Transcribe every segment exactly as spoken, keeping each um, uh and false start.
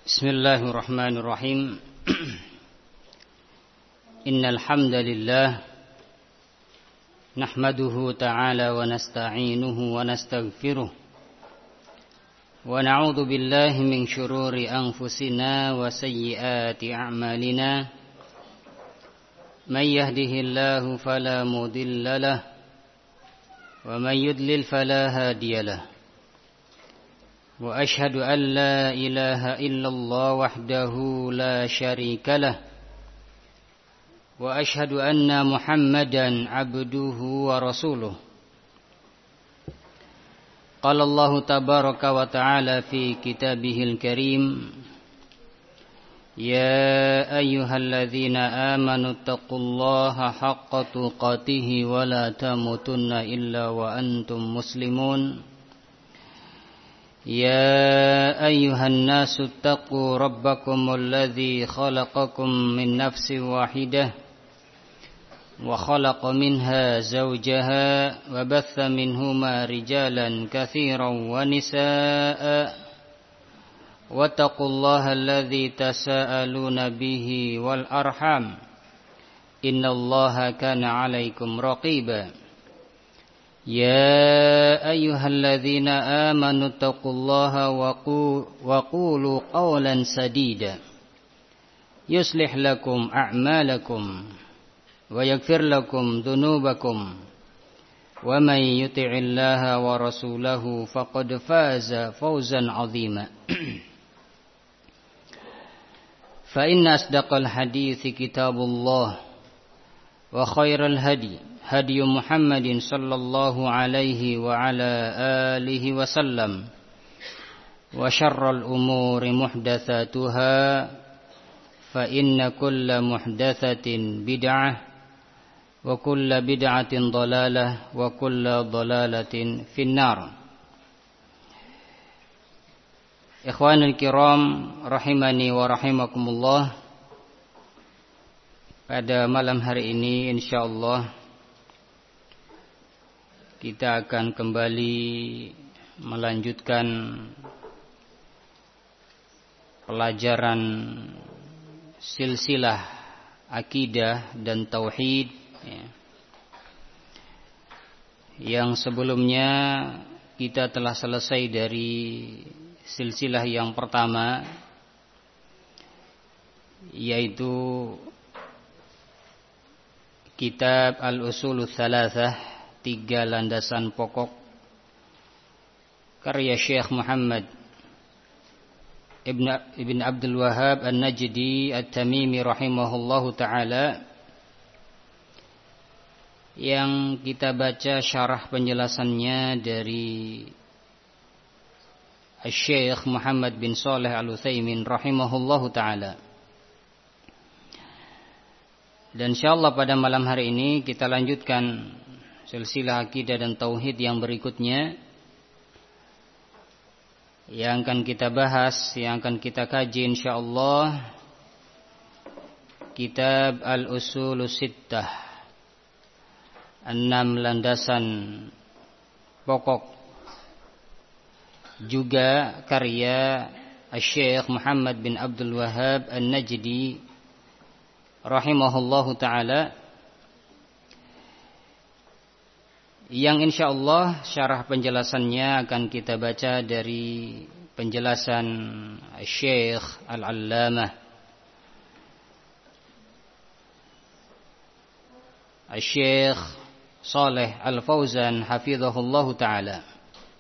Bismillahirrahmanirrahim. Innal hamdalillah nahmaduhu ta'ala wa nasta'inuhu wa nastaghfiruh wa na'udzu billahi min shururi anfusina wa sayyiati a'malina. May yahdihillahu fala mudilla lahu wa may yudlil fala hadiya lahu. وأشهد أن لا إله إلا الله وحده لا شريك له وأشهد أن محمدا عبده ورسوله. قال الله تبارك وتعالى في كتابه الكريم: يا أيها الذين آمنوا اتقوا الله حق تقاته ولا تموتن إلا وأنتم مسلمون. يا أيها الناس اتقوا ربكم الذي خلقكم من نفس واحدة وخلق منها زوجها وبث منهما رجالا كثيرا ونساء واتقوا الله الذي تساءلون به والأرحام إن الله كان عليكم رقيبا. يا أيها الذين آمنوا اتقوا الله وقولوا قولا سديدا يصلح لكم أعمالكم ويغفر لكم ذنوبكم ومن يطع الله ورسوله فقد فاز فوزا عظيما. فإن أصدق الحديث كتاب الله وخير الهدي هدي محمد صلى الله عليه وعلى آله وسلم وشر الأمور محدثاتها فإن كل محدثة بدعة وكل بدعة ضلالة وكل ضلالة في النار. Ikhwanul kiram rahimani wa rahimakumullah. Pada malam hari ini insyaallah kita akan kembali melanjutkan pelajaran silsilah akidah dan tauhid ya. Yang sebelumnya kita telah selesai dari silsilah yang pertama, yaitu kitab Al-Usulul Thalathah, tiga landasan pokok, karya Syekh Muhammad Ibn, Ibn Abdul Wahhab An-Najdi At-Tamimi rahimahullahu ta'ala, yang kita baca syarah penjelasannya dari Syekh Muhammad bin Shalih Al-Utsaimin rahimahullahu ta'ala. Dan insyaallah pada malam hari ini kita lanjutkan silsilah akidah dan tauhid yang berikutnya, yang akan kita bahas, yang akan kita kaji insyaallah, kitab Al-Usulus Sittah, enam landasan pokok, juga karya Syekh Muhammad bin Abdul Wahhab An-Najdi rahimahullahu ta'ala, yang insyaallah syarah penjelasannya akan kita baca dari penjelasan Syekh Al-Allamah Syekh Shalih Al-Fauzan hafizahullahu ta'ala.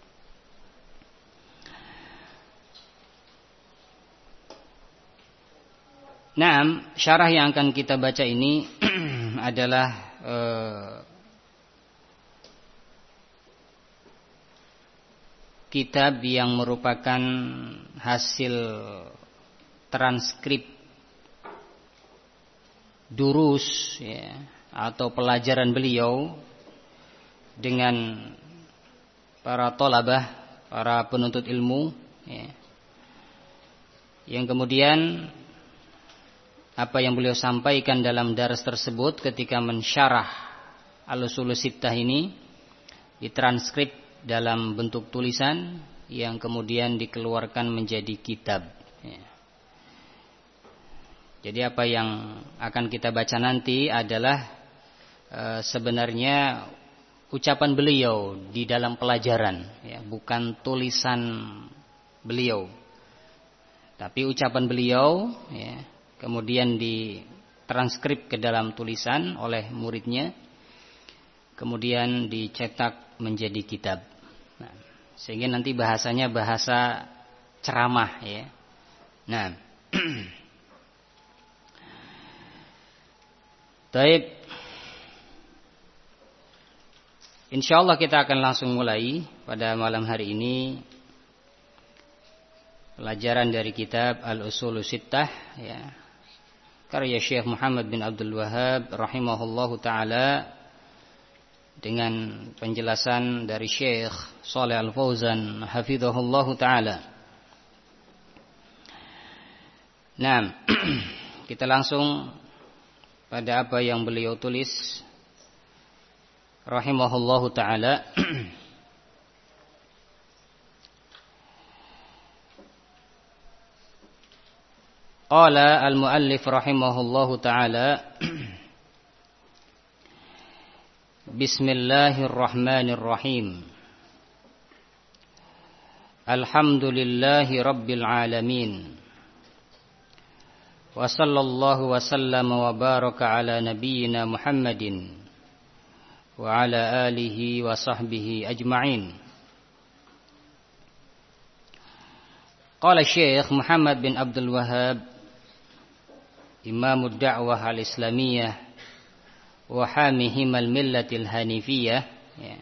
Naam, syarah yang akan kita baca ini adalah uh, kitab yang merupakan hasil transkrip durus ya, atau pelajaran beliau dengan para thalabah, para penuntut ilmu ya, yang kemudian apa yang beliau sampaikan dalam daras tersebut ketika mensyarah Al-Usulus Sittah ini ditranskrip dalam bentuk tulisan yang kemudian dikeluarkan menjadi kitab. Ya. Jadi apa yang akan kita baca nanti adalah e, sebenarnya ucapan beliau di dalam pelajaran, ya, bukan tulisan beliau, tapi ucapan beliau, ya, kemudian ditranskrip ke dalam tulisan oleh muridnya, kemudian dicetak menjadi kitab. Nah, sehingga nanti bahasanya bahasa ceramah, ya. Nah, baik. Insyaallah kita akan langsung mulai pada malam hari ini pelajaran dari kitab Al-Ushul Sittah, ya, karya Syekh Muhammad bin Abdul Wahhab rahimahullahu taala, dengan penjelasan dari Syekh Shalih Al-Fauzan hafizahullahu taala. Nah, kita langsung pada apa yang beliau tulis rahimahullahu taala. Qala al-muallif rahimahullahu taala, Bismillahirrahmanirrahim. Alhamdulillahi rabbil alamin. Wa sallallahu wa sallama wa baraka ala nabiyyina Muhammadin wa ala alihi wa sahbihi ajma'in. Qala Syekh Muhammad bin Abdul Wahhab, Imamud Da'wah al-Islamiyah wa hamihim al-millatil hanifiyah, ya.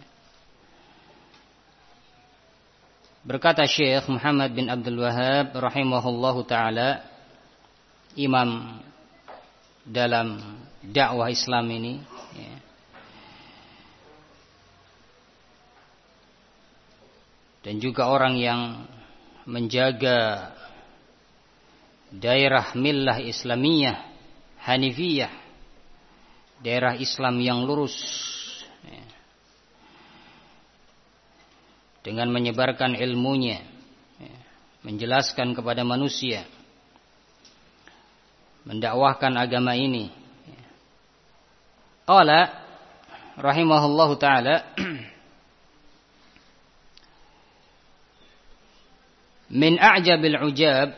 Berkata Syekh Muhammad bin Abdul Wahhab rahimahullahu taala, imam dalam dakwah Islam ini, ya, dan juga orang yang menjaga daerah millah Islamiyah Hanifiyah, daerah Islam yang lurus, ya, dengan menyebarkan ilmunya, ya, menjelaskan kepada manusia, mendakwahkan agama ini. Qala rahimahullahu taala, min a'jabil ujab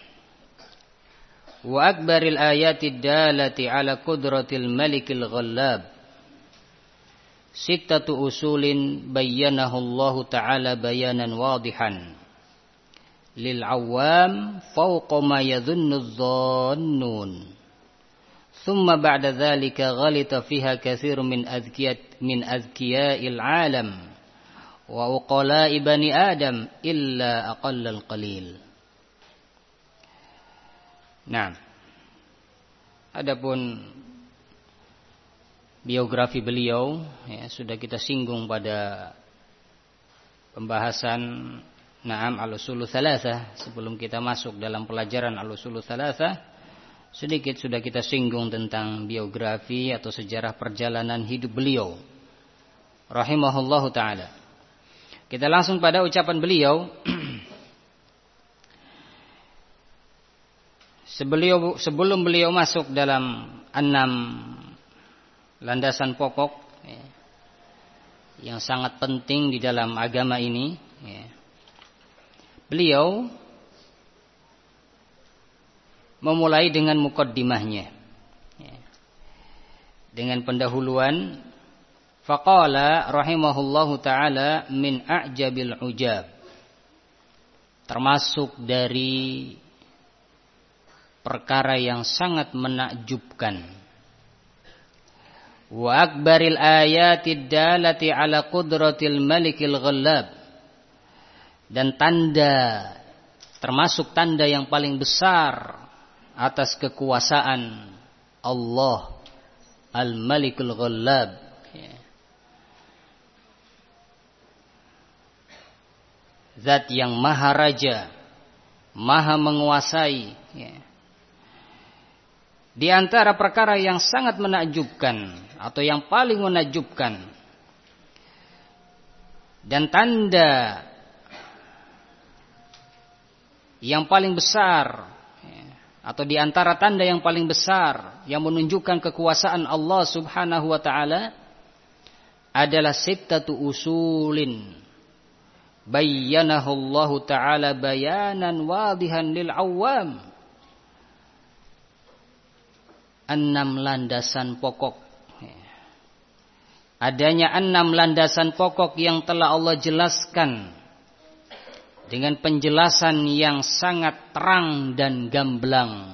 wa akbaril ayatid dalati ala qudratil malikil ghallab sittatu usulin bayyanahu Allah ta'ala bayanan wadihan lil awam fawqa ma yadhunnu adh-dhannun thumma ba'da dhalika ghalita fiha katsirun min adhkiyat min adhkiya'il alam wa uqala'i bani adam illa aqallal qalil. Nah, adapun biografi beliau, ya, sudah kita singgung pada pembahasan Naam al-Ushul Tsalatsah. Sebelum kita masuk dalam pelajaran al-Ushul Tsalatsah, sedikit sudah kita singgung tentang biografi atau sejarah perjalanan hidup beliau rahimahullahu taala. Kita langsung pada ucapan beliau. Sebelum, sebelum beliau masuk dalam enam landasan pokok, ya, yang sangat penting di dalam agama ini, ya, beliau memulai dengan muqaddimahnya, ya, dengan pendahuluan. Faqala rahimahullahu ta'ala min a'jabil ujab, termasuk dari perkara yang sangat menakjubkan. Wa akbaril ayatid dalati ala qudratil malikil ghallab, dan tanda, termasuk tanda yang paling besar atas kekuasaan Allah al-malikul ghallab, ya, zat yang maha raja, maha menguasai, ya. Di antara perkara yang sangat menakjubkan atau yang paling menakjubkan dan tanda yang paling besar, ya, atau di antara tanda yang paling besar yang menunjukkan kekuasaan Allah Subhanahu wa taala adalah sittatu usulin bayyanahu Allah taala bayanan wadihan lil awam. Enam landasan pokok. Adanya enam landasan pokok yang telah Allah jelaskan dengan penjelasan yang sangat terang dan gamblang.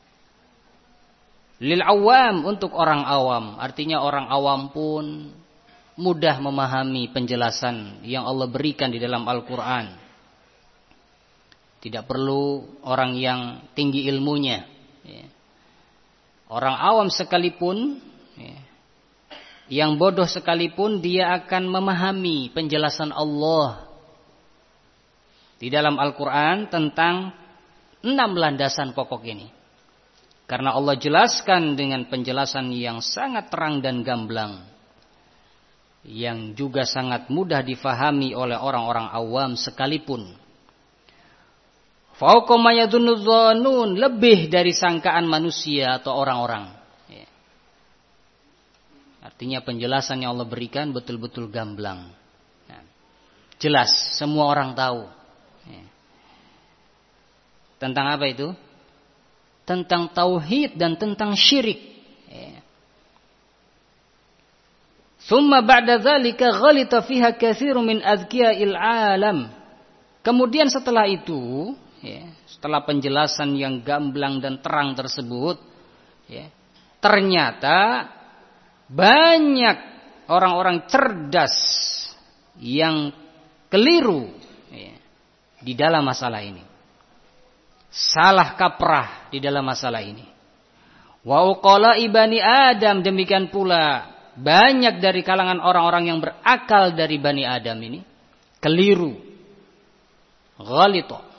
Lil awam, untuk orang awam. Artinya orang awam pun mudah memahami penjelasan yang Allah berikan di dalam Al-Quran. Tidak perlu orang yang tinggi ilmunya. Orang awam sekalipun, yang bodoh sekalipun, dia akan memahami penjelasan Allah di dalam Al-Quran tentang enam landasan pokok ini. Karena Allah jelaskan dengan penjelasan yang sangat terang dan gamblang, yang juga sangat mudah difahami oleh orang-orang awam sekalipun. Fauqa ma yadhunnu dhannun, lebih dari sangkaan manusia atau orang-orang. Ya. Artinya penjelasan yang Allah berikan betul-betul gamblang. Nah, jelas, semua orang tahu. Ya. Tentang apa itu? Tentang tauhid dan tentang syirik. Ya. Thumma ba'da dzalika ghalita fiha katsirun min adhkiya'il alam. Kemudian setelah itu, ya, setelah penjelasan yang gamblang dan terang tersebut, ya, ternyata banyak orang-orang cerdas yang keliru, ya, di dalam masalah ini, salah kaprah di dalam masalah ini. Wa uqala ibani Adam, demikian pula banyak dari kalangan orang-orang yang berakal dari Bani Adam ini keliru, ghalita,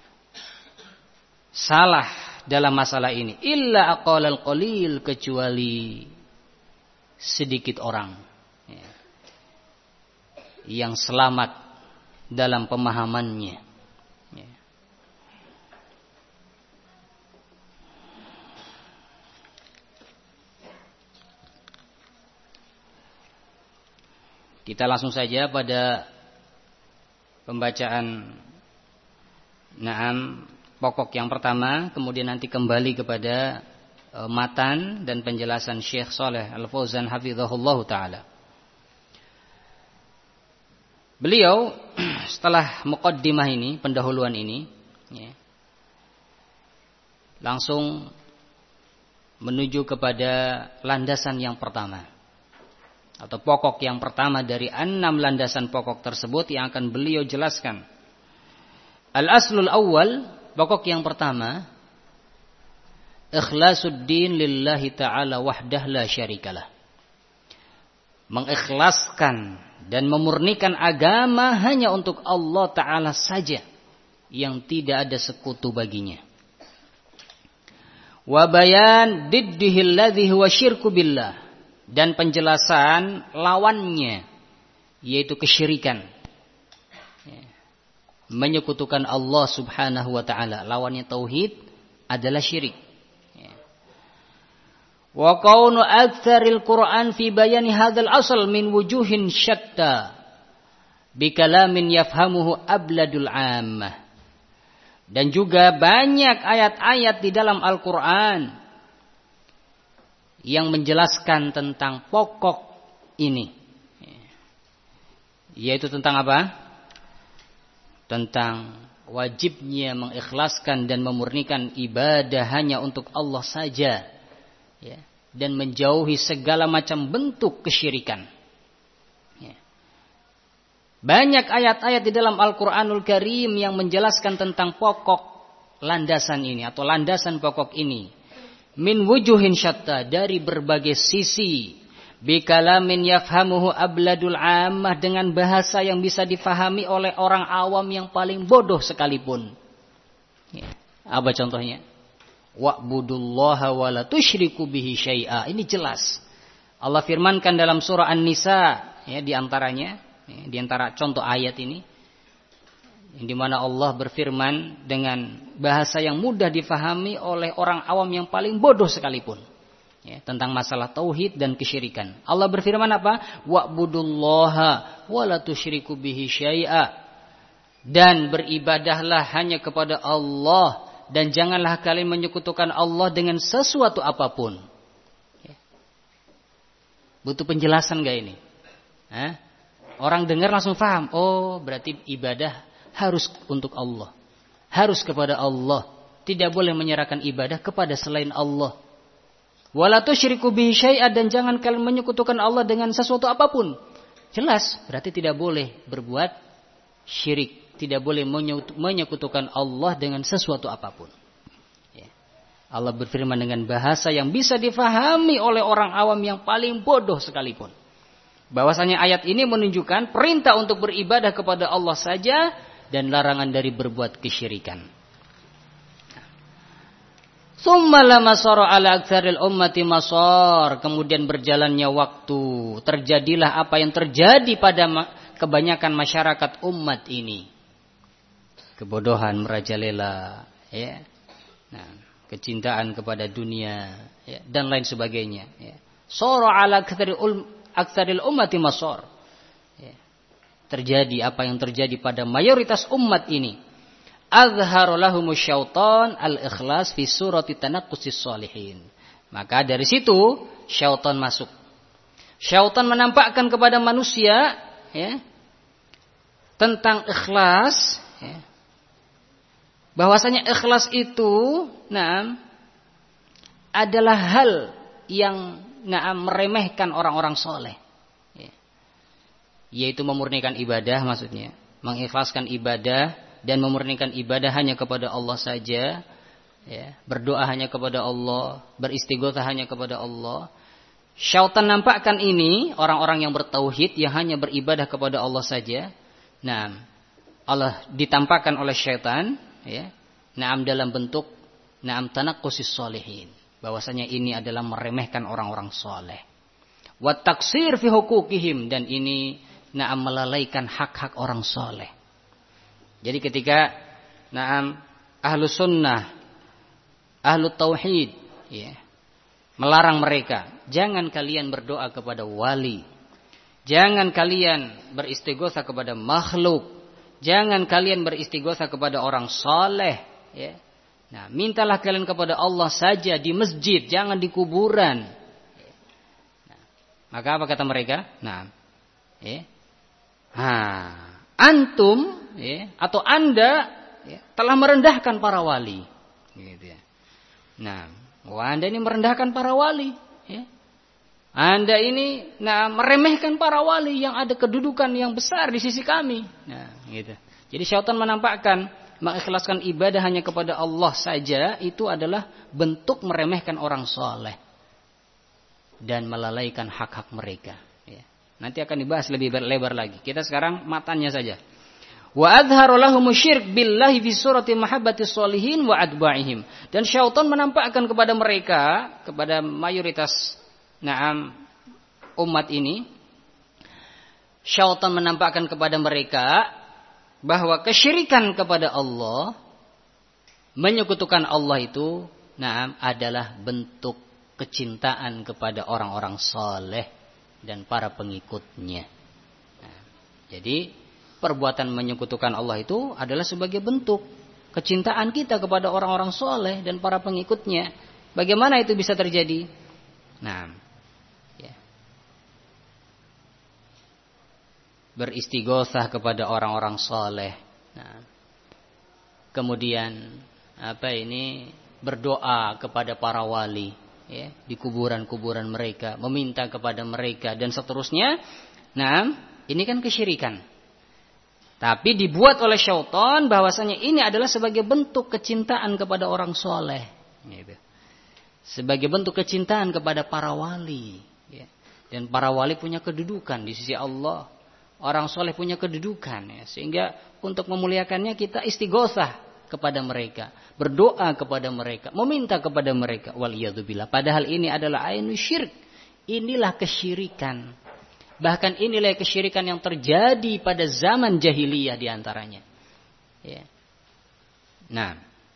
salah dalam masalah ini. Illa aqalal qalil, kecuali sedikit orang, ya, yang selamat dalam pemahamannya. Ya. Kita langsung saja pada pembacaan Naam pokok yang pertama, kemudian nanti kembali kepada e, matan dan penjelasan Syekh Shalih Al-Fauzan hafizahullah ta'ala. Beliau setelah muqaddimah ini, pendahuluan ini, ya, langsung menuju kepada landasan yang pertama, atau pokok yang pertama dari enam landasan pokok tersebut yang akan beliau jelaskan. Al-aslul awal, pokok yang pertama, ikhlasuddin lillahi ta'ala wahdah la syarikalah. Mengikhlaskan dan memurnikan agama hanya untuk Allah Ta'ala saja, yang tidak ada sekutu baginya. Wa bayan diddihi alladhi huwa syirku billah, dan penjelasan lawannya, yaitu kesyirikan, menyekutukan Allah Subhanahu wa ta'ala. Lawannya tauhid adalah syirik. Wa kaunu aktsaril Qur'an fi bayani hadzal asal min wujuhin syatta bi kalamin yafhamuhu abladul ammah. Dan juga banyak ayat-ayat di dalam Al-Qur'an yang menjelaskan tentang pokok ini. Yaitu tentang apa? Tentang wajibnya mengikhlaskan dan memurnikan ibadah hanya untuk Allah saja, ya, dan menjauhi segala macam bentuk kesyirikan. Ya. Banyak ayat-ayat di dalam Al-Quranul Karim yang menjelaskan tentang pokok landasan ini atau landasan pokok ini. Min wujuhin syatta, dari berbagai sisi. Bikalamin yafhamuhu abladul ammah, dengan bahasa yang bisa difahami oleh orang awam yang paling bodoh sekalipun. Ya. Apa contohnya? Wa'budullaha wa la tusyriku bihi syai'a. Ini jelas. Allah firmankan dalam surah An-Nisa, ya, di antaranya, ya, di antara contoh ayat ini, di mana Allah berfirman dengan bahasa yang mudah difahami oleh orang awam yang paling bodoh sekalipun, ya, tentang masalah tauhid dan kesyirikan. Allah berfirman apa? Wa'budullaha wa la tusyriku bihi syai'a. Dan beribadahlah hanya kepada Allah dan janganlah kalian menyekutukan Allah dengan sesuatu apapun. Ya. Butuh penjelasan gak ini? Hah? Orang dengar langsung paham. Oh, berarti ibadah harus untuk Allah. Harus kepada Allah. Tidak boleh menyerahkan ibadah kepada selain Allah. Wala tusyriku bihi syai'a, dan jangan kalian menyekutukan Allah dengan sesuatu apapun. Jelas, berarti tidak boleh berbuat syirik. Tidak boleh menyekutukan Allah dengan sesuatu apapun. Ya. Allah berfirman dengan bahasa yang bisa difahami oleh orang awam yang paling bodoh sekalipun. Bahwasanya ayat ini menunjukkan perintah untuk beribadah kepada Allah saja dan larangan dari berbuat kesyirikan. Tsumma lama sara ala aktsaril ummati masar, kemudian berjalannya waktu, terjadilah apa yang terjadi pada kebanyakan masyarakat umat ini. Kebodohan merajalela, ya. Nah, kecintaan kepada dunia, ya, dan lain sebagainya, ya. Sara ala aktsaril Aksaril ummati masar. Ya. Terjadi apa yang terjadi pada mayoritas umat ini. Azhara lahumus syaitan al-ikhlas fi surati tanaqqusis sholihin. Maka dari situ syaitan masuk. Syaitan menampakkan kepada manusia, ya, tentang ikhlas, ya, bahwasanya ikhlas itu, nah, adalah hal yang nah, meremehkan orang-orang soleh, ya. Yaitu memurnikan ibadah, maksudnya mengikhlaskan ibadah dan memurnikan ibadah hanya kepada Allah saja, ya. Berdoa hanya kepada Allah, beristighotsah hanya kepada Allah. Syaitan nampakkan ini orang-orang yang bertauhid yang hanya beribadah kepada Allah saja. Nah, Allah ditampakkan oleh syaitan, ya, naam dalam bentuk naam tanaqqusis sholihin. Bahwasanya ini adalah meremehkan orang-orang soleh. Wa taksir fi hukukihim, dan ini naam melalaikan hak-hak orang soleh. Jadi ketika naam ahlu sunnah, ahlu tauhid, ya, melarang mereka, jangan kalian berdoa kepada wali, jangan kalian beristighotsah kepada makhluk, jangan kalian beristighotsah kepada orang soleh, ya. Nah, mintalah kalian kepada Allah saja di masjid, jangan di kuburan. Nah, maka apa kata mereka? Nah, ya, ha, antum, ya, atau anda, ya, telah merendahkan para wali. Gitu ya. Nah, wah, anda ini merendahkan para wali. Ya. Anda ini, nah, meremehkan para wali yang ada kedudukan yang besar di sisi kami. Nah, gitu. Jadi syaitan menampakkan mengikhlaskan ibadah hanya kepada Allah saja itu adalah bentuk meremehkan orang soleh dan melalaikan hak-hak mereka. Ya. Nanti akan dibahas lebih lebar lagi. Kita sekarang matanya saja. Wa adhara lahumus syirk billahi fi surati mahabbatis sholihin wa adba'ihim. Dan syaitan menampakkan kepada mereka, kepada mayoritas naam umat ini, syaitan menampakkan kepada mereka bahwa kesyirikan kepada Allah, menyekutukan Allah itu, nah, adalah bentuk kecintaan kepada orang-orang soleh dan para pengikutnya. Nah, jadi perbuatan menyekutukan Allah itu adalah sebagai bentuk kecintaan kita kepada orang-orang soleh dan para pengikutnya. Bagaimana itu bisa terjadi? Nah, ya, beristighotsah kepada orang-orang soleh. Nah, kemudian apa ini berdoa kepada para wali, ya, di kuburan-kuburan mereka, meminta kepada mereka dan seterusnya. Nah, ini kan kesyirikan. Tapi dibuat oleh syaitan bahwasanya ini adalah sebagai bentuk kecintaan kepada orang soleh, gitu. Sebagai bentuk kecintaan kepada para wali, ya. Dan para wali punya kedudukan di sisi Allah. Orang soleh punya kedudukan, ya, sehingga untuk memuliakannya kita istighotsah kepada mereka, berdoa kepada mereka, meminta kepada mereka. Waliyadzubillah. Padahal ini adalah ainus syirk. Inilah kesyirikan. Bahkan inilah kesyirikan yang terjadi pada zaman jahiliyah diantaranya. Ya. Nah.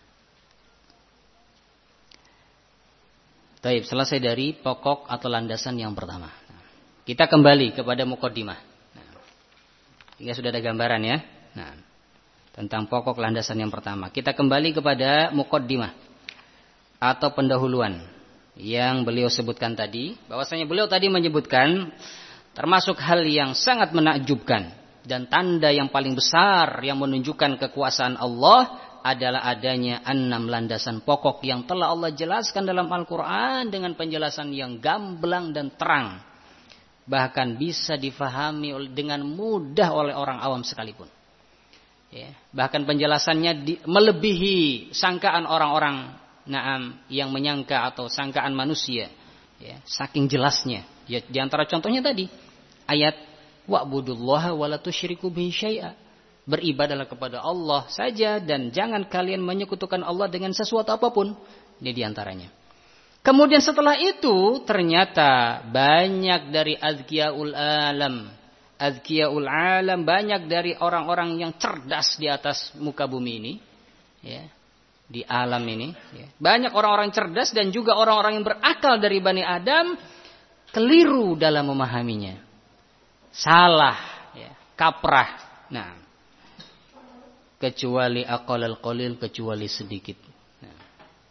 Baik, selesai dari pokok atau landasan yang pertama. Kita kembali kepada muqaddimah. Nah, hingga sudah ada gambaran ya. Nah, tentang pokok landasan yang pertama. Kita kembali kepada muqaddimah atau pendahuluan yang beliau sebutkan tadi. Bahwasanya beliau tadi menyebutkan termasuk hal yang sangat menakjubkan dan tanda yang paling besar yang menunjukkan kekuasaan Allah adalah adanya enam landasan pokok yang telah Allah jelaskan dalam Al-Quran dengan penjelasan yang gamblang dan terang. Bahkan bisa difahami dengan mudah oleh orang awam sekalipun. Ya, bahkan penjelasannya di, melebihi sangkaan orang-orang naam yang menyangka atau sangkaan manusia. Ya, saking jelasnya. Ya, di antara contohnya tadi ayat wa'budullaha wa la tusyriku bihi syai'a. Beribadalah kepada Allah saja dan jangan kalian menyekutukan Allah dengan sesuatu apapun. Ini diantaranya. Kemudian setelah itu ternyata banyak dari azkiyaul alam. Azkiyaul alam, banyak dari orang-orang yang cerdas di atas muka bumi ini. Ya, di alam ini. Ya. Banyak orang-orang cerdas dan juga orang-orang yang berakal dari Bani Adam. Keliru dalam memahaminya. Salah. Ya, kaprah. Nah. Kecuali aqalal qalil, kecuali sedikit. Nah.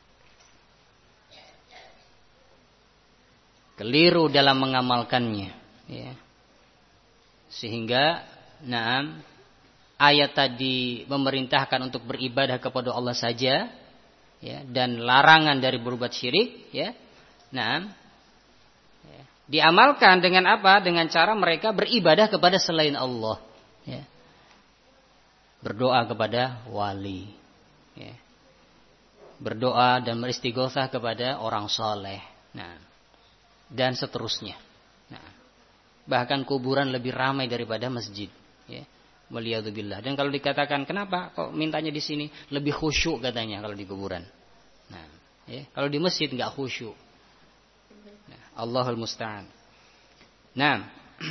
Keliru dalam mengamalkannya. Ya. Sehingga, naam, ayat tadi memerintahkan untuk beribadah kepada Allah saja, ya, dan larangan dari berbuat syirik, ya. Naam. Ya. Diamalkan dengan apa? Dengan cara mereka beribadah kepada selain Allah. Ya. Berdoa kepada wali, ya. Berdoa dan beristighotsah kepada orang soleh, nah, dan seterusnya. Nah, bahkan kuburan lebih ramai daripada masjid, ya. Waliyadzubillah. Dan kalau dikatakan kenapa kok mintanya di sini lebih khusyuk katanya kalau di kuburan. Nah, ya. Kalau di masjid nggak khusyuk. Nah, Allahul musta'an. Nah.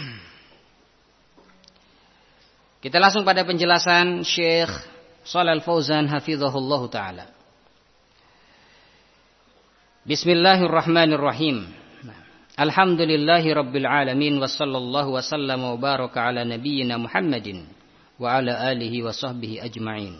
Kita langsung pada penjelasan Syekh Shalal Fauzan hafizahullah taala. Bismillahirrahmanirrahim. Alhamdulillahi rabbil alamin wa sallallahu wa sallama wa baraka ala nabiyyina Muhammadin wa ala alihi wa sahbihi ajma'in.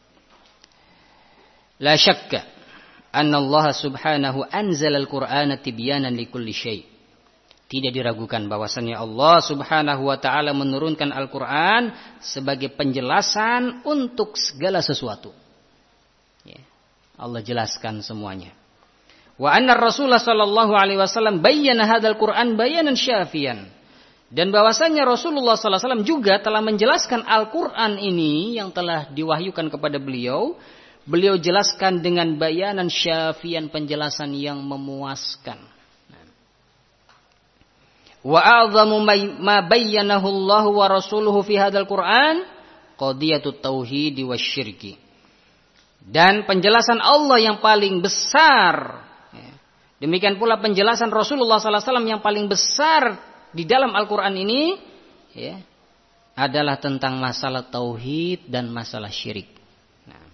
La syakka anna Allah subhanahu anzala al-Qur'ana tibyanan likulli syai'. Tidak diragukan bahwasannya Allah subhanahu wa ta'ala menurunkan Al-Quran sebagai penjelasan untuk segala sesuatu. Ya, Allah jelaskan semuanya. Wa anna Rasulullah sallallahu alaihi wasallam bayyana hadzal Qur'an bayanan syafiyan. Dan bahwasannya Rasulullah sallallahu alaihi wasallam juga telah menjelaskan Al-Quran ini yang telah diwahyukan kepada beliau. Beliau jelaskan dengan bayanan syafiyan, penjelasan yang memuaskan. Wa a'zamu ma bayyanahu Allah wa rasuluhu fi hadzal Qur'an qadiyatut tauhid wasyirki. Dan penjelasan Allah yang paling besar, demikian pula penjelasan Rasulullah sallallahu alaihi wasallam yang paling besar di dalam Al-Qur'an ini, ya, adalah tentang masalah tauhid dan masalah syirik. Nah.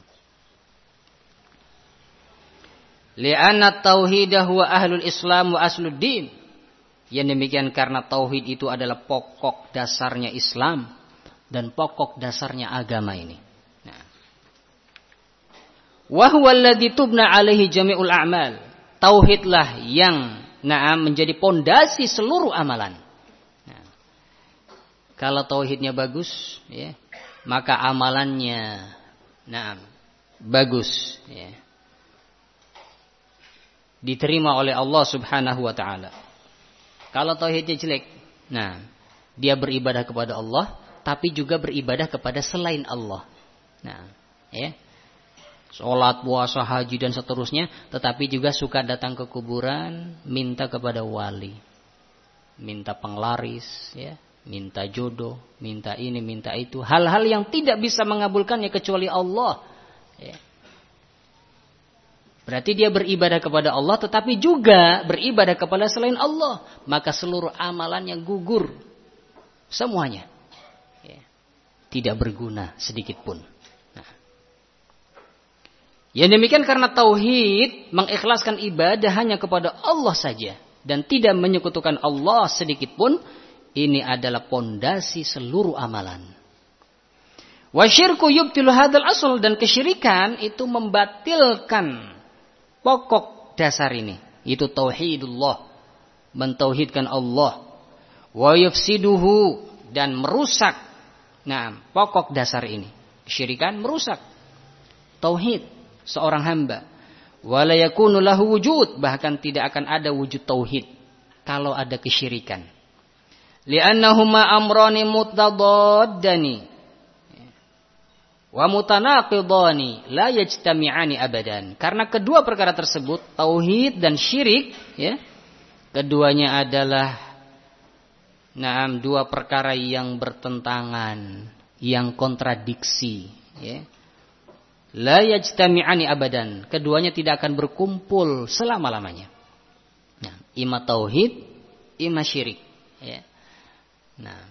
Li'anna tauhidah huwa ahlul Islam wa aslud din. Yang demikian karena tauhid itu adalah pokok dasarnya Islam dan pokok dasarnya agama ini. Nah. Wa huwa alladzi tubna alaihi jami'ul a'mal. Tauhidlah yang na'am menjadi pondasi seluruh amalan. Nah. Kalau tauhidnya bagus, ya, maka amalannya na'am bagus, ya. Diterima oleh Allah Subhanahu wa taala. Kalau tauhidnya jelek, nah, dia beribadah kepada Allah, tapi juga beribadah kepada selain Allah. Nah, ya, sholat, puasa, haji dan seterusnya, tetapi juga suka datang ke kuburan, minta kepada wali, minta penglaris, ya, minta jodoh, minta ini, minta itu, hal-hal yang tidak bisa mengabulkannya kecuali Allah. Ya. Berarti dia beribadah kepada Allah tetapi juga beribadah kepada selain Allah. Maka seluruh amalannya gugur. Semuanya. Ya. Tidak berguna sedikit pun. Nah. Yang demikian karena tauhid mengikhlaskan ibadah hanya kepada Allah saja dan tidak menyekutukan Allah sedikit pun, ini adalah pondasi seluruh amalan. Wa syirku yubtilu hadzal asl, dan kesyirikan itu membatilkan pokok dasar ini, itu tauhidullah, mentauhidkan Allah. Wa yufsiduhu, dan merusak nah pokok dasar ini. Kesyirikan merusak tauhid seorang hamba. Wala yakunu lahu wujud, bahkan tidak akan ada wujud tauhid kalau ada kesyirikan. Li'annahuma amrani mutadaddani wa mutanaqidani la yajtami'ani abadan. Karena kedua perkara tersebut, tauhid dan syirik, ya, keduanya adalah naam dua perkara yang bertentangan, yang kontradiksi, ya. La yajtami'ani abadan, keduanya tidak akan berkumpul selama-lamanya. Nah, ima tauhid, ima syirik, ya. Nah,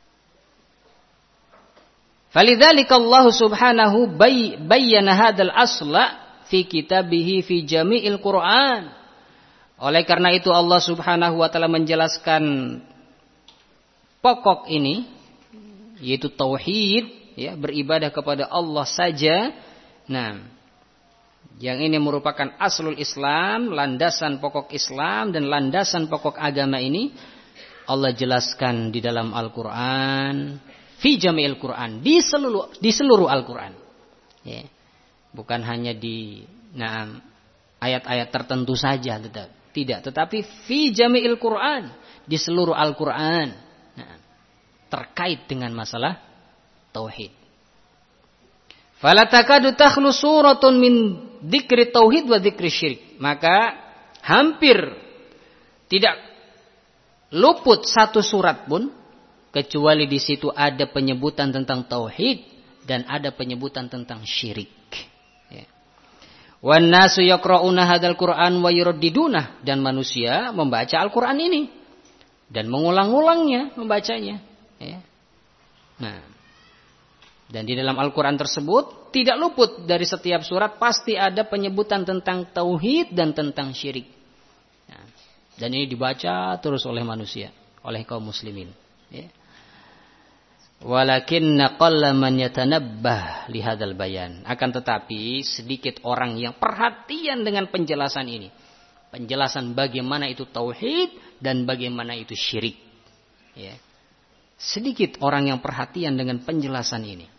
falidzalika Allah Subhanahu bayyana hadzal asla fi kitabihi fi jami'il Qur'an. Oleh karena itu Allah Subhanahu wa taala menjelaskan pokok ini, yaitu tauhid, ya, beribadah kepada Allah saja. Nah, yang ini merupakan aslul Islam, landasan pokok Islam dan landasan pokok agama ini Allah jelaskan di dalam Al-Qur'an, fi jami'il Qur'an, di seluruh di seluruh Al-Qur'an. Ya. Bukan hanya di nah ayat-ayat tertentu saja, tetap tidak, tetapi fi jami'il Qur'an, di seluruh Al-Qur'an. Nah, terkait dengan masalah tauhid. Fala takadu takhlu suratun min dzikri tauhid wa dzikri syirik. Maka hampir tidak luput satu surat pun kecuali di situ ada penyebutan tentang tauhid dan ada penyebutan tentang syirik. Ya. Wan nasu yaqra'una hadzal Qur'an wa yuraddiduna, dan manusia membaca Al-Qur'an ini dan mengulang-ulangnya membacanya. Ya. Nah, dan di dalam Al-Quran tersebut tidak luput dari setiap surat pasti ada penyebutan tentang tauhid dan tentang syirik. Nah, dan ini dibaca terus oleh manusia, oleh kaum muslimin. Ya. Walakinna qalla man yatanabbah li hadzal bayan. Akan tetapi sedikit orang yang perhatian dengan penjelasan ini. Penjelasan bagaimana itu tauhid dan bagaimana itu syirik. Ya. Sedikit orang yang perhatian dengan penjelasan ini.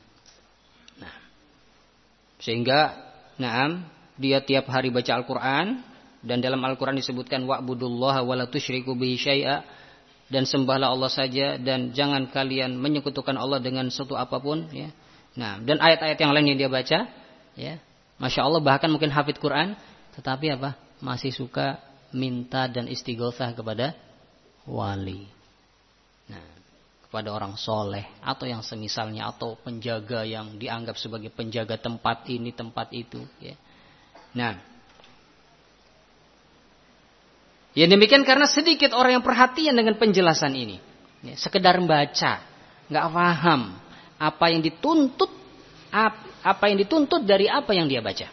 Sehingga naam dia tiap hari baca Al-Qur'an, dan dalam Al-Qur'an disebutkan wa'budullaha wa la tusyriku bihi syai'a, dan sembahlah Allah saja dan jangan kalian menyekutukan Allah dengan sesuatu apapun, ya. Nah, dan ayat-ayat yang lain yang dia baca, ya. Masya Allah, bahkan mungkin hafidz Quran, tetapi apa? Masih suka minta dan istighotsah kepada wali. Nah, kepada orang soleh atau yang semisalnya, atau penjaga yang dianggap sebagai penjaga tempat ini tempat itu, ya. Nah, ya demikian karena sedikit orang yang perhatian dengan penjelasan ini, ya, sekedar membaca, nggak paham apa yang dituntut, apa yang dituntut dari apa yang dia baca.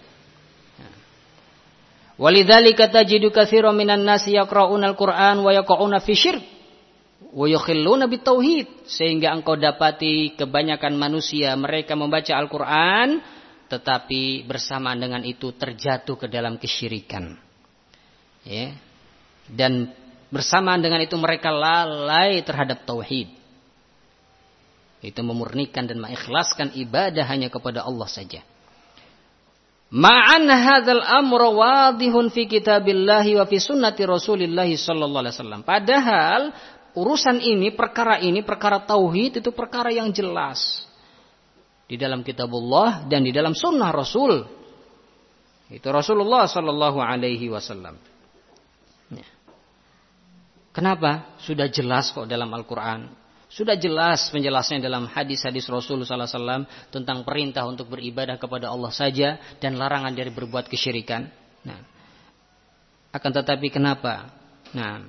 Walidzalika tajidu katsiran minan nasi yaqra'una al-Qur'an wa yaqa'una fi syirk wa yukhilluna bitauhid, sehingga engkau dapati kebanyakan manusia mereka membaca Al-Qur'an tetapi bersamaan dengan itu terjatuh ke dalam kesyirikan, ya. Dan bersamaan dengan itu mereka lalai terhadap tauhid, itu memurnikan dan mengikhlaskan ibadah hanya kepada Allah saja. Ma'an hadzal amru wadihun fi kitabillahi wa fi sunnati Rasulillah sallallahu alaihi wasallam. Padahal urusan ini, perkara ini, perkara tauhid itu perkara yang jelas di dalam kitabullah dan di dalam sunnah Rasul. Itu Rasulullah sallallahu alaihi wasallam. Ya. Kenapa? Sudah jelas kok dalam Al-Quran. Sudah jelas penjelasannya dalam hadis-hadis Rasul sallallahu alaihi wasallam tentang perintah untuk beribadah kepada Allah saja dan larangan dari berbuat kesyirikan. Nah, akan tetapi kenapa? Nah,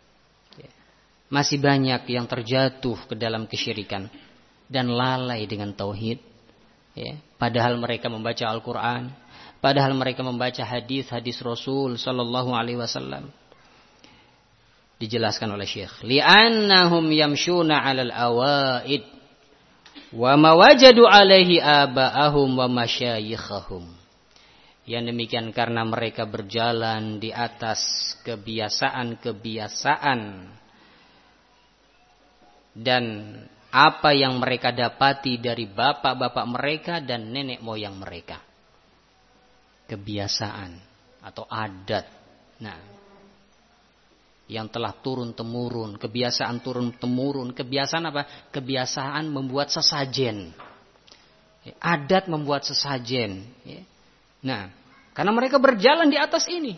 masih banyak yang terjatuh ke dalam kesyirikan dan lalai dengan tauhid, ya. Padahal mereka membaca Al-Quran, Padahal mereka membaca hadis-hadis Rasul sallallahu alaihi wasallam. Dijelaskan oleh Syekh, li'annahum yamshuna 'alal awaid wa ma wajadu 'alaihi aba'ahum wa masyayikhahum. Yang demikian karena mereka berjalan di atas kebiasaan-kebiasaan dan apa yang mereka dapati dari bapak-bapak mereka dan nenek moyang mereka. Kebiasaan atau adat. Nah, yang telah turun-temurun, kebiasaan turun-temurun, kebiasaan apa? Kebiasaan membuat sesajen. Adat membuat sesajen. Nah, karena mereka berjalan di atas ini.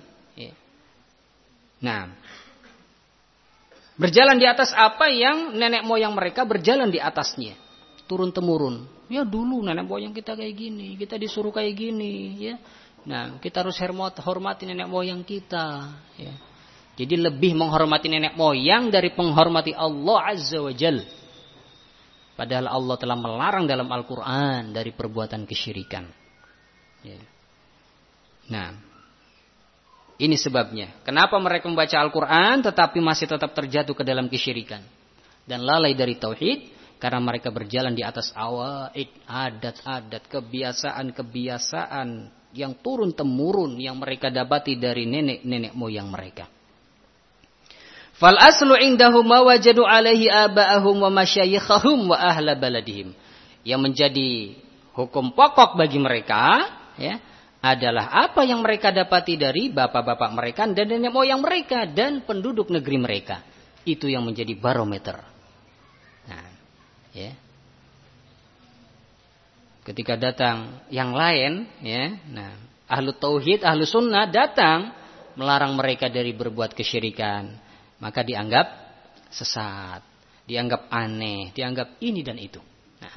Nah, berjalan di atas apa yang nenek moyang mereka berjalan di atasnya. Turun-temurun. Ya dulu nenek moyang kita kayak gini, kita disuruh kayak gini. Ya. Nah, kita harus hormati nenek moyang kita. Ya. Jadi lebih menghormati nenek moyang dari menghormati Allah Azza wa Jal. Padahal Allah telah melarang dalam Al-Quran dari perbuatan kesyirikan. Ya. Nah, ini sebabnya. Kenapa mereka membaca Al-Quran tetapi masih tetap terjatuh ke dalam kesyirikan. Dan lalai dari tauhid. Karena mereka berjalan di atas awaid, adat-adat, kebiasaan-kebiasaan yang turun-temurun yang mereka dapati dari nenek-nenek moyang mereka. Fal aslu indahum ma wajadu alaihi aba'ahum wa masyayikhahum wa ahla baladihim. Yang menjadi hukum pokok bagi mereka ya, adalah apa yang mereka dapati dari bapak-bapak mereka dan nenek moyang mereka dan penduduk negeri mereka. Itu yang menjadi barometer. Nah, ya. Ketika datang yang lain ya, nah, ahlu tauhid, ahlu sunnah datang melarang mereka dari berbuat kesyirikan. Maka dianggap sesat, dianggap aneh, dianggap ini dan itu. Nah.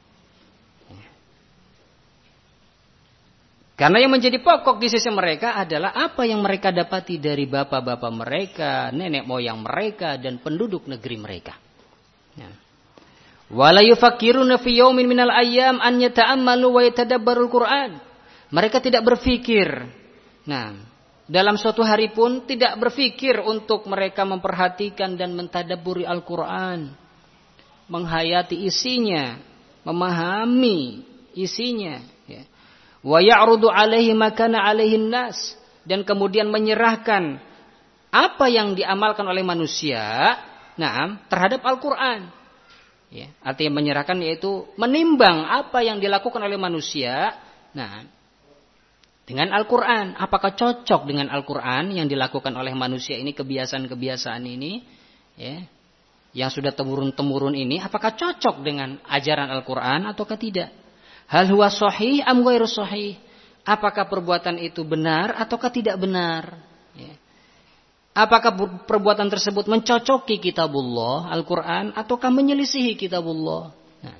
Karena yang menjadi pokok di sisi mereka adalah apa yang mereka dapati dari bapak-bapak mereka, nenek moyang mereka, dan penduduk negeri mereka. Nah. Wala yufakkiruna fi yaumin minal ayyam an yata'ammalu wa yatadabbarul Qur'an. Mereka tidak berpikir. Nah, dalam suatu hari pun tidak berpikir untuk mereka memperhatikan dan mentadabburi Al-Quran. Menghayati isinya. Memahami isinya. Wa ya'rudu alaihi makana alaihin nas. Dan kemudian menyerahkan apa yang diamalkan oleh manusia nah, terhadap Al-Quran. Ya, artinya menyerahkan yaitu menimbang apa yang dilakukan oleh manusia. Nah, dengan Al-Quran, apakah cocok dengan Al-Quran yang dilakukan oleh manusia ini, kebiasaan-kebiasaan ini, ya, yang sudah temurun-temurun ini, apakah cocok dengan ajaran Al-Quran ataukah tidak? Hal huwa sahih am ghairu sahih? Apakah perbuatan itu benar ataukah tidak benar? Ya. Apakah perbuatan tersebut mencocoki kitabullah, Al-Quran, ataukah menyelisihi kitabullah? Nah,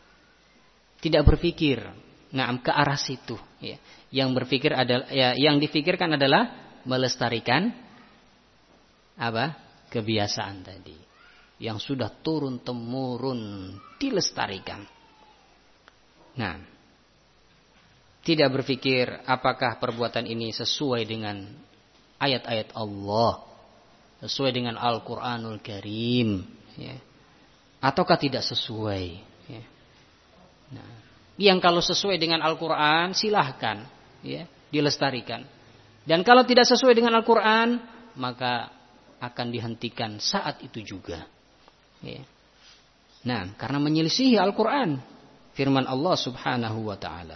tidak berpikir, nah, ke arah situ, ya. Yang berpikir adalah ya, yang difikirkan adalah melestarikan apa? Kebiasaan tadi yang sudah turun temurun dilestarikan. Nah, tidak berpikir apakah perbuatan ini sesuai dengan ayat-ayat Allah, sesuai dengan Al-Qur'anul Karim, ya. Ataukah tidak sesuai, ya. Nah, yang kalau sesuai dengan Al-Quran silahkan ya, dilestarikan. Dan kalau tidak sesuai dengan Al-Quran maka akan dihentikan saat itu juga ya. Nah, karena menyelisihi Al-Quran, firman Allah subhanahu wa ta'ala,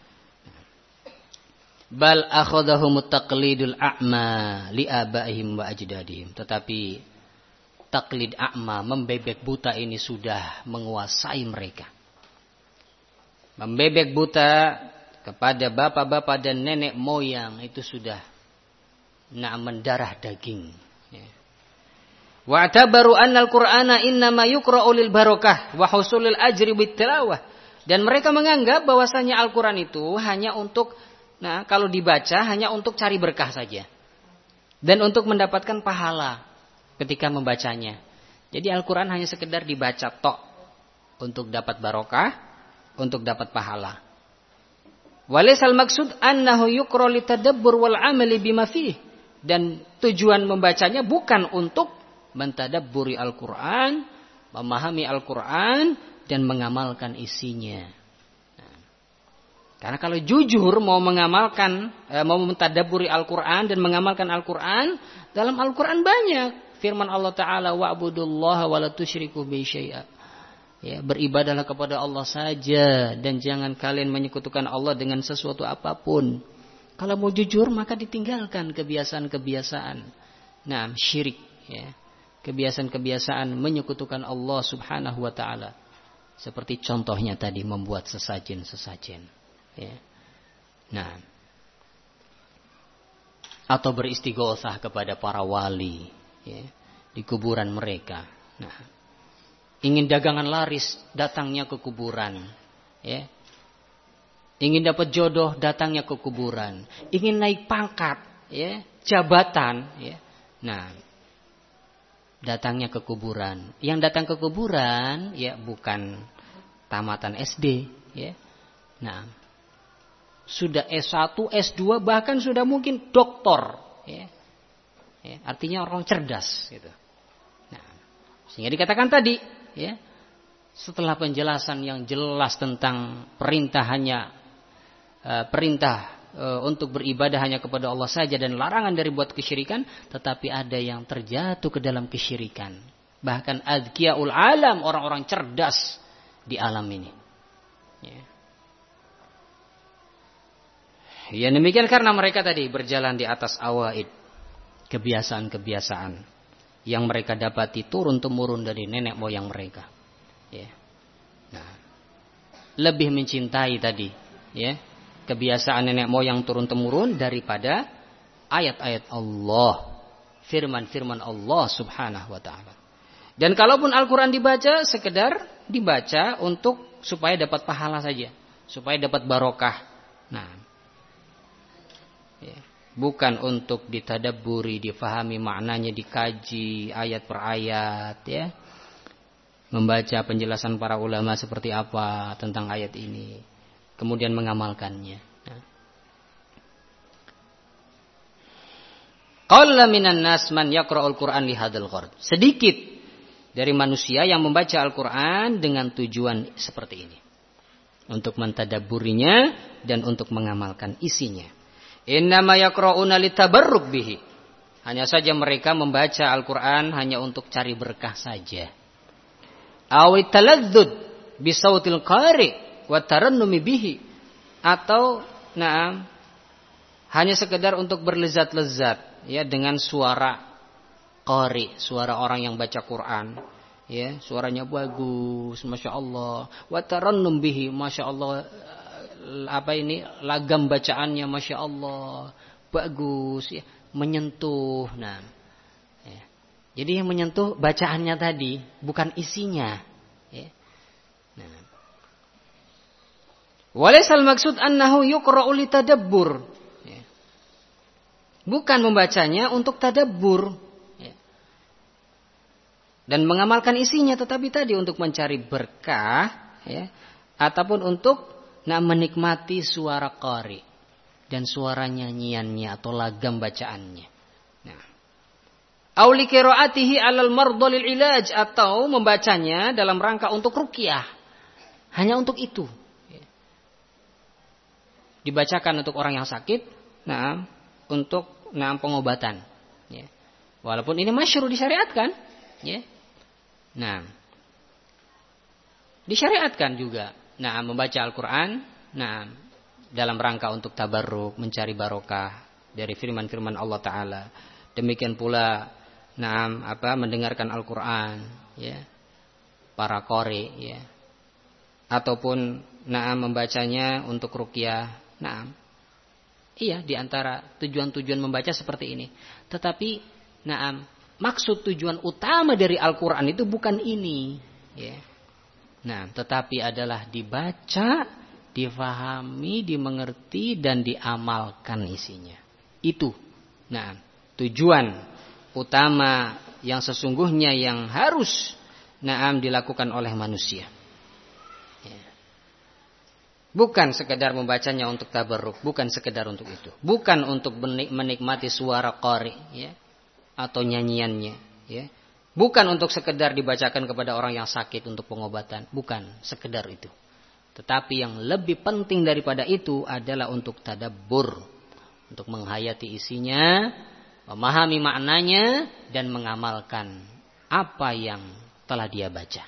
bal akhadahumut taqlidul a'ma li'abaihim wa ajdadihim. Tetapi taklid a'ma, membebek buta ini sudah menguasai mereka. Membebek buta kepada bapak-bapak dan nenek moyang itu sudah nak mendarah daging. Wa atabaru anna al-Qur'ana innama yuqra'u lil barakah wa husulil ajri bit tilawah. Dan mereka menganggap bahwasanya Al-Qur'an itu hanya untuk, nah, kalau dibaca hanya untuk cari berkah saja. Dan untuk mendapatkan pahala ketika membacanya. Jadi Al-Qur'an hanya sekedar dibaca tok untuk dapat barokah, untuk dapat pahala. Walaisal maksud annahu yuqra litadabbur wal amali bima fih. Dan tujuan membacanya bukan untuk mentadabburi Al-Qur'an, memahami Al-Qur'an dan mengamalkan isinya. Nah, karena kalau jujur mau mengamalkan, eh, mau mentadabburi Al-Qur'an dan mengamalkan Al-Qur'an, dalam Al-Qur'an banyak firman Allah Ta'ala, wa'budullaha wa la tusyriku bihi syai'a. Ya, beribadahlah kepada Allah saja dan jangan kalian menyekutukan Allah dengan sesuatu apapun. Kalau mau jujur maka ditinggalkan kebiasaan-kebiasaan. Nah, syirik, ya. Kebiasaan-kebiasaan menyekutukan Allah Subhanahu wa taala. Seperti contohnya tadi membuat sesajen-sesajen, ya. Nah, atau beristighosah kepada para wali, ya, di kuburan mereka. Nah, ingin dagangan laris, datangnya ke kuburan. Ya. Ingin dapat jodoh, datangnya ke kuburan. Ingin naik pangkat, ya, jabatan. Ya. Nah, datangnya ke kuburan. Yang datang ke kuburan, ya, bukan tamatan S D. Ya. Nah, sudah S satu, S dua, bahkan sudah mungkin doktor. Ya. Ya, artinya orang cerdas. Gitu. Nah, sehingga dikatakan tadi, ya, setelah penjelasan yang jelas tentang perintah hanya uh, perintah uh, untuk beribadah hanya kepada Allah saja dan larangan dari buat kesyirikan, tetapi ada yang terjatuh ke dalam kesyirikan. Bahkan adzkiyaul alam, orang-orang cerdas di alam ini. Ya. Ya, demikian karena mereka tadi berjalan di atas awaid, kebiasaan-kebiasaan yang mereka dapati turun-temurun dari nenek moyang mereka. Ya. Nah, lebih mencintai tadi, ya, kebiasaan nenek moyang turun-temurun daripada ayat-ayat Allah, firman-firman Allah Subhanahu wa taala. Dan kalaupun Al-Qur'an dibaca, sekedar dibaca untuk supaya dapat pahala saja, supaya dapat barokah. Nah, ya. Bukan untuk ditadabburi, difahami maknanya, dikaji ayat per ayat, ya. Membaca penjelasan para ulama seperti apa tentang ayat ini, kemudian mengamalkannya. Qalla minan nas man yaqra'ul Qur'an li hadzal ghard. Sedikit dari manusia yang membaca Al-Qur'an dengan tujuan seperti ini. Untuk mentadabburinya dan untuk mengamalkan isinya. Innama yaqra'una litabarruk bihi. Hanya saja mereka membaca Al-Qur'an hanya untuk cari berkah saja. Aw taladzud bi sautil qari wa tarannumi bihi. Atau na'am, hanya sekedar untuk berlezat-lezat, ya, dengan suara qari, suara orang yang baca Quran, ya, suaranya bagus, masya Allah. Wa tarannum bihi, masya Allah. Apa ini, lagam bacaannya masya Allah bagus, ya, menyentuh. Nah, ya. Jadi yang menyentuh bacaannya tadi, bukan isinya. Ya. Nah. Walaisal maksud annahu yuqra'u litadabbur. Ya. Bukan membacanya untuk tadabbur, ya, dan mengamalkan isinya, tetapi tadi untuk mencari berkah, ya, ataupun untuk nah menikmati suara qari dan suara nyanyiannya atau lagam bacaannya. Nah, auli qiraatihi 'alal mardha lil ilaj, atau membacanya dalam rangka untuk ruqyah. Hanya untuk itu. Dibacakan untuk orang yang sakit, nah, untuk nah pengobatan, ya. Walaupun ini masyru disyariatkan, ya. Nah, disyariatkan juga. Nah, membaca Al-Quran, nah, dalam rangka untuk tabarruk, mencari barokah dari firman-firman Allah Ta'ala. Demikian pula, nah, apa, mendengarkan Al-Quran, ya, para qori, ya, ataupun, nah, membacanya untuk ruqyah, nah, iya, diantara tujuan-tujuan membaca seperti ini. Tetapi, nah, maksud tujuan utama dari Al-Quran itu bukan ini, ya. Nah, tetapi adalah dibaca, difahami, dimengerti, dan diamalkan isinya. Itu, nah, tujuan utama yang sesungguhnya yang harus, naam, dilakukan oleh manusia. Ya. Bukan sekedar membacanya untuk tabarruk, bukan sekedar untuk itu. Bukan untuk menikmati suara qari, ya, atau nyanyiannya, ya. Bukan untuk sekedar dibacakan kepada orang yang sakit untuk pengobatan, bukan sekedar itu. Tetapi yang lebih penting daripada itu adalah untuk tadabbur, untuk menghayati isinya, memahami maknanya dan mengamalkan apa yang telah dia baca.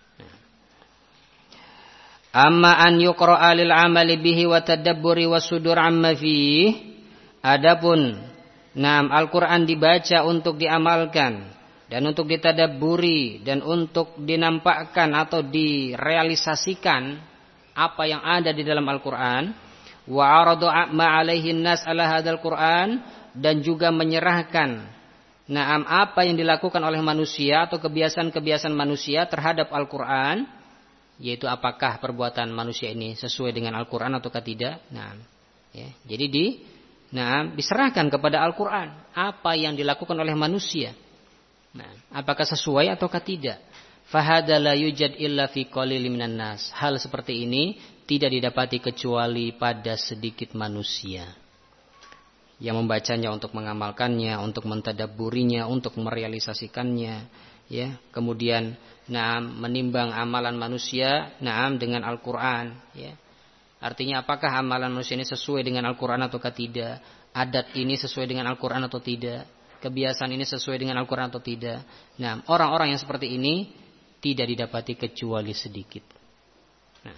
Amma an yuqra'a lil 'amali bihi wa tadabburi wasudur 'amma fihi. Adapun nam Al-Qur'an dibaca untuk diamalkan dan untuk ditadabburi dan untuk dinampakkan atau direalisasikan apa yang ada di dalam Al-Qur'an, wa 'aradu ma 'alaihi an-nas 'ala hadzal Qur'an, dan juga menyerahkan na'am apa yang dilakukan oleh manusia atau kebiasaan-kebiasaan manusia terhadap Al-Qur'an, yaitu apakah perbuatan manusia ini sesuai dengan Al-Quran ataukah tidak. Nah, ya, jadi di, nah, diserahkan kepada Al-Quran apa yang dilakukan oleh manusia. Nah, apakah sesuai ataukah tidak. Fahada la yujad illa fi qalilin minan nas. Hal seperti ini tidak didapati kecuali pada sedikit manusia yang membacanya untuk mengamalkannya, untuk mentadabburinya, untuk merealisasikannya, ya. Kemudian Naam menimbang amalan manusia naam dengan Al-Qur'an, ya. Artinya apakah amalan manusia ini sesuai dengan Al-Qur'an ataukah tidak? Adat ini sesuai dengan Al-Qur'an atau tidak? Kebiasaan ini sesuai dengan Al-Qur'an atau tidak? Nah, orang-orang yang seperti ini tidak didapati kecuali sedikit. Nah,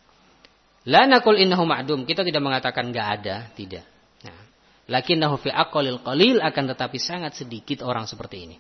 la naqul innahu ma'dum, kita tidak mengatakan enggak ada, tidak. Nah, lakinnahu fi aqallil qalil, akan tetapi sangat sedikit orang seperti ini.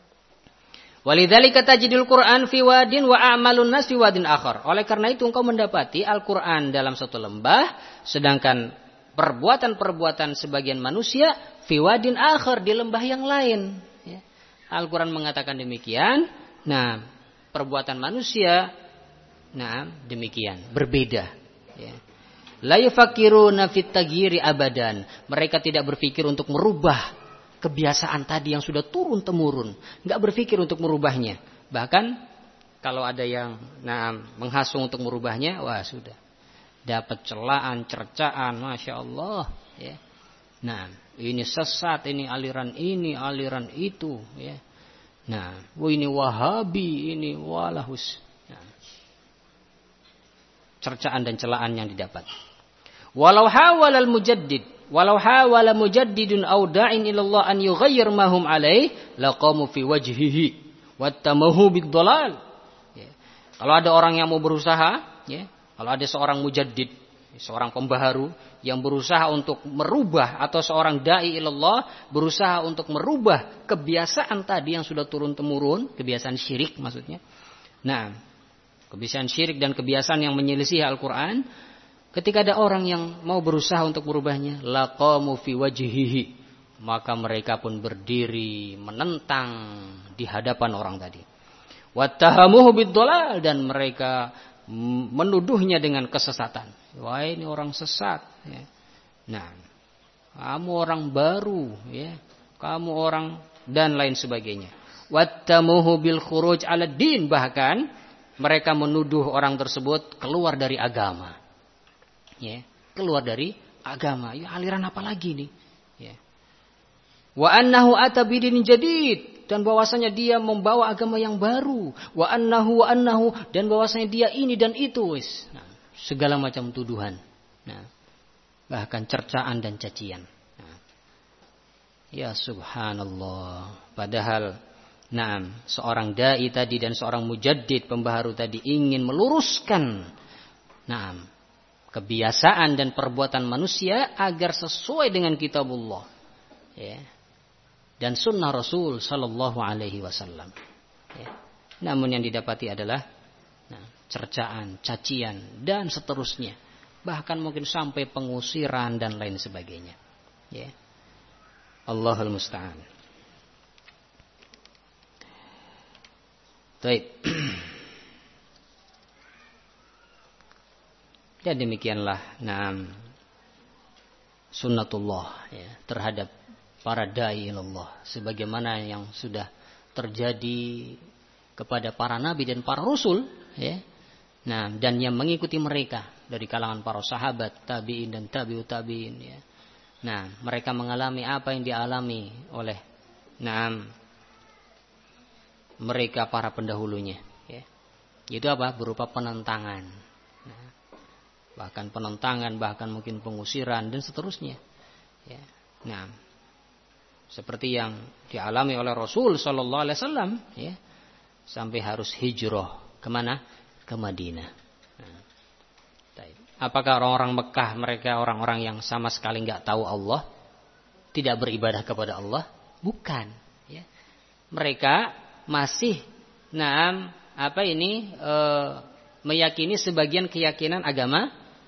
Walidzalika tajidul Qur'an fi wadin wa a'malun nas fi wadin akhar. Oleh karena itu engkau mendapati Al-Qur'an dalam satu lembah, sedangkan perbuatan-perbuatan sebagian manusia fi wadin akhar, di lembah yang lain. Ya. Al-Qur'an mengatakan demikian. Nah, perbuatan manusia, nah demikian, berbeda. Ya. La yufakiruna fit taghyiri abadan. Mereka tidak berpikir untuk merubah kebiasaan tadi yang sudah turun temurun, nggak berpikir untuk merubahnya. Bahkan kalau ada yang nah, menghasung untuk merubahnya, wah sudah dapat celaan, cercaan, masya Allah. Ya. Nah, ini sesat, ini aliran ini, aliran itu. Ya. Nah, wah ini Wahabi, ini walahus. Nah, cercaan dan celaan yang didapat. Walau hawalal mujaddid, walau hawala mujaddidun aw da'in ila Allah an yughayyir ma hum alaih laqamu fi wajhihi wattamahu bid-dhalal. Ya. Kalau ada orang yang mau berusaha, ya, kalau ada seorang mujaddid, seorang pembaharu yang berusaha untuk merubah, atau seorang dai ila Allah berusaha untuk merubah kebiasaan tadi yang sudah turun temurun, kebiasaan syirik maksudnya. Nah, kebiasaan syirik dan kebiasaan yang menyelisih Al-Qur'an, ketika ada orang yang mau berusaha untuk merubahnya, laqamu fi wajhihi, maka mereka pun berdiri menentang di hadapan orang tadi. Wattahamuhu bid-dhalal, dan mereka menuduhnya dengan kesesatan. Wah, ini orang sesat, ya. Nah, kamu orang baru, ya. Kamu orang dan lain sebagainya. Wattamuhu bil khuruj 'ala din, bahkan mereka menuduh orang tersebut keluar dari agama. Ya, keluar dari agama. Ya, aliran apa lagi nih? Ya. Wa annahu atabidin jadid, dan bahwasanya dia membawa agama yang baru. Wa annahu wa annahu, dan bahwasanya dia ini dan itu. Nah, segala macam tuduhan. Nah, bahkan cercaan dan cacian. Nah, ya subhanallah. Padahal nah, seorang dai tadi dan seorang mujaddid pembaharu tadi ingin meluruskan nah kebiasaan dan perbuatan manusia agar sesuai dengan kitabullah, ya, dan sunnah Rasul sallallahu alaihi wasallam. Ya. Namun yang didapati adalah nah, cercaan, cacian dan seterusnya, bahkan mungkin sampai pengusiran dan lain sebagainya. Ya. Allahul musta'an. Baik. Dan demikianlah naam sunnatullah, ya, terhadap para dai ilallah, sebagaimana yang sudah terjadi kepada para nabi dan para rasul, ya. Nah, dan yang mengikuti mereka dari kalangan para sahabat, tabi'in dan tabi'ut tabi'in ya. Nah, mereka mengalami apa yang dialami oleh nah mereka para pendahulunya ya. Itu apa? Berupa penentangan. Nah, bahkan penentangan, bahkan mungkin pengusiran dan seterusnya. Ya. Nah, seperti yang dialami oleh Rasul sallallahu alaihi wasallam ya. Sampai harus hijrah kemana? Ke Madinah. Nah, apakah orang-orang Mekah mereka orang-orang yang sama sekali nggak tahu Allah, tidak beribadah kepada Allah? Bukan. Ya. Mereka masih, naam, apa ini e, meyakini sebagian keyakinan agama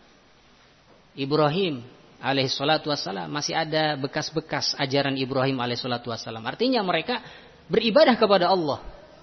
Ibrahim alaihissalatu wassalam. Masih ada bekas-bekas ajaran Ibrahim alaihissalatu wassalam. Artinya mereka beribadah kepada Allah.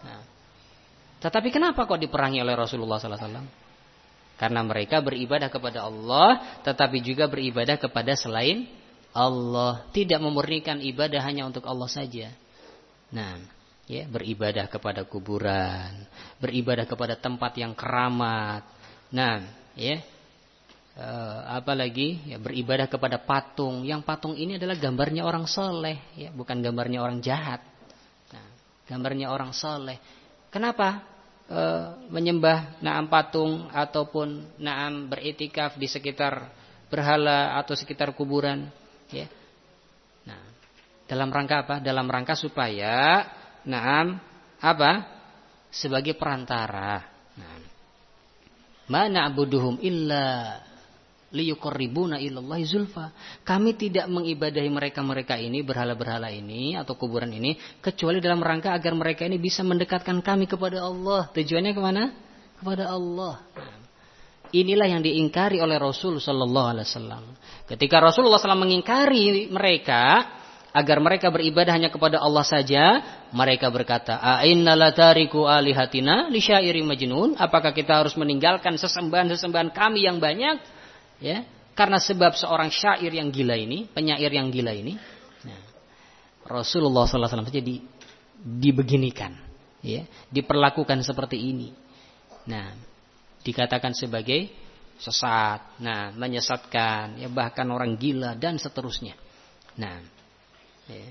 Tetapi kenapa kok diperangi oleh Rasulullah sallallahu alaihi wasallam? Karena mereka beribadah kepada Allah, tetapi juga beribadah kepada selain Allah. Tidak memurnikan ibadah hanya untuk Allah saja. Nah, ya, beribadah kepada kuburan, beribadah kepada tempat yang keramat. Nah, ya, e, apalagi ya, beribadah kepada patung. Yang patung ini adalah gambarnya orang soleh, ya, bukan gambarnya orang jahat. Nah, gambarnya orang soleh. Kenapa? E, menyembah naam patung ataupun naam beritikaf di sekitar berhala atau sekitar kuburan ya. Nah, dalam rangka apa? Dalam rangka supaya naam apa? Sebagai perantara. Nah, ma na'buduhum illa liyuqarribuna ilallahi zulfa. Kami tidak mengibadahi mereka-mereka ini, berhala-berhala ini atau kuburan ini, kecuali dalam rangka agar mereka ini bisa mendekatkan kami kepada Allah. Tujuannya kemana? Kepada Allah. Nah, inilah yang diingkari oleh Rasul sallallahu alaihi wasallam. Ketika Rasulullah sallallahu alaihi wasallam mengingkari mereka agar mereka beribadah hanya kepada Allah saja, mereka berkata, "A inna latariku alihatina li syairin majnun?" Apakah kita harus meninggalkan sesembahan-sesembahan kami yang banyak? Ya, karena sebab seorang syair yang gila ini, penyair yang gila ini. Nah, Rasulullah sallallahu alaihi wasallam saja di, dibeginikan, ya, diperlakukan seperti ini. Nah, dikatakan sebagai sesat, nah, menyesatkan, ya, bahkan orang gila dan seterusnya. Nah, ya.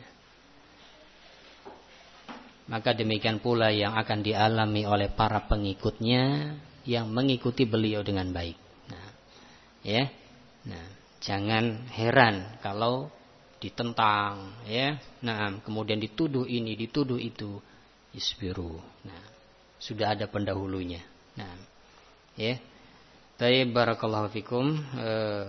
Maka demikian pula yang akan dialami oleh para pengikutnya yang mengikuti beliau dengan baik. Ya, nah, jangan heran kalau ditentang, ya, nah, kemudian dituduh ini, dituduh itu, isbiru. Nah, sudah ada pendahulunya. Nah, ya, baik, barakallahu fikum. E,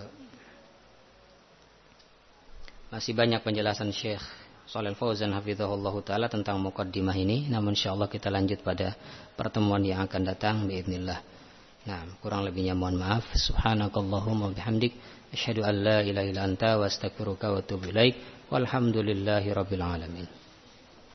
masih banyak penjelasan Syekh Shalal Fauzan hafizahullah taala tentang muqaddimah ini, namun insyaallah kita lanjut pada pertemuan yang akan datang biidznillah. Nah, kurang lebihnya mohon maaf. Subhanakallahumma bihamdik asyhadu an la ilaha illa anta wa astaghfiruka wa atubu ilaik. Walhamdulillahirabbil alamin.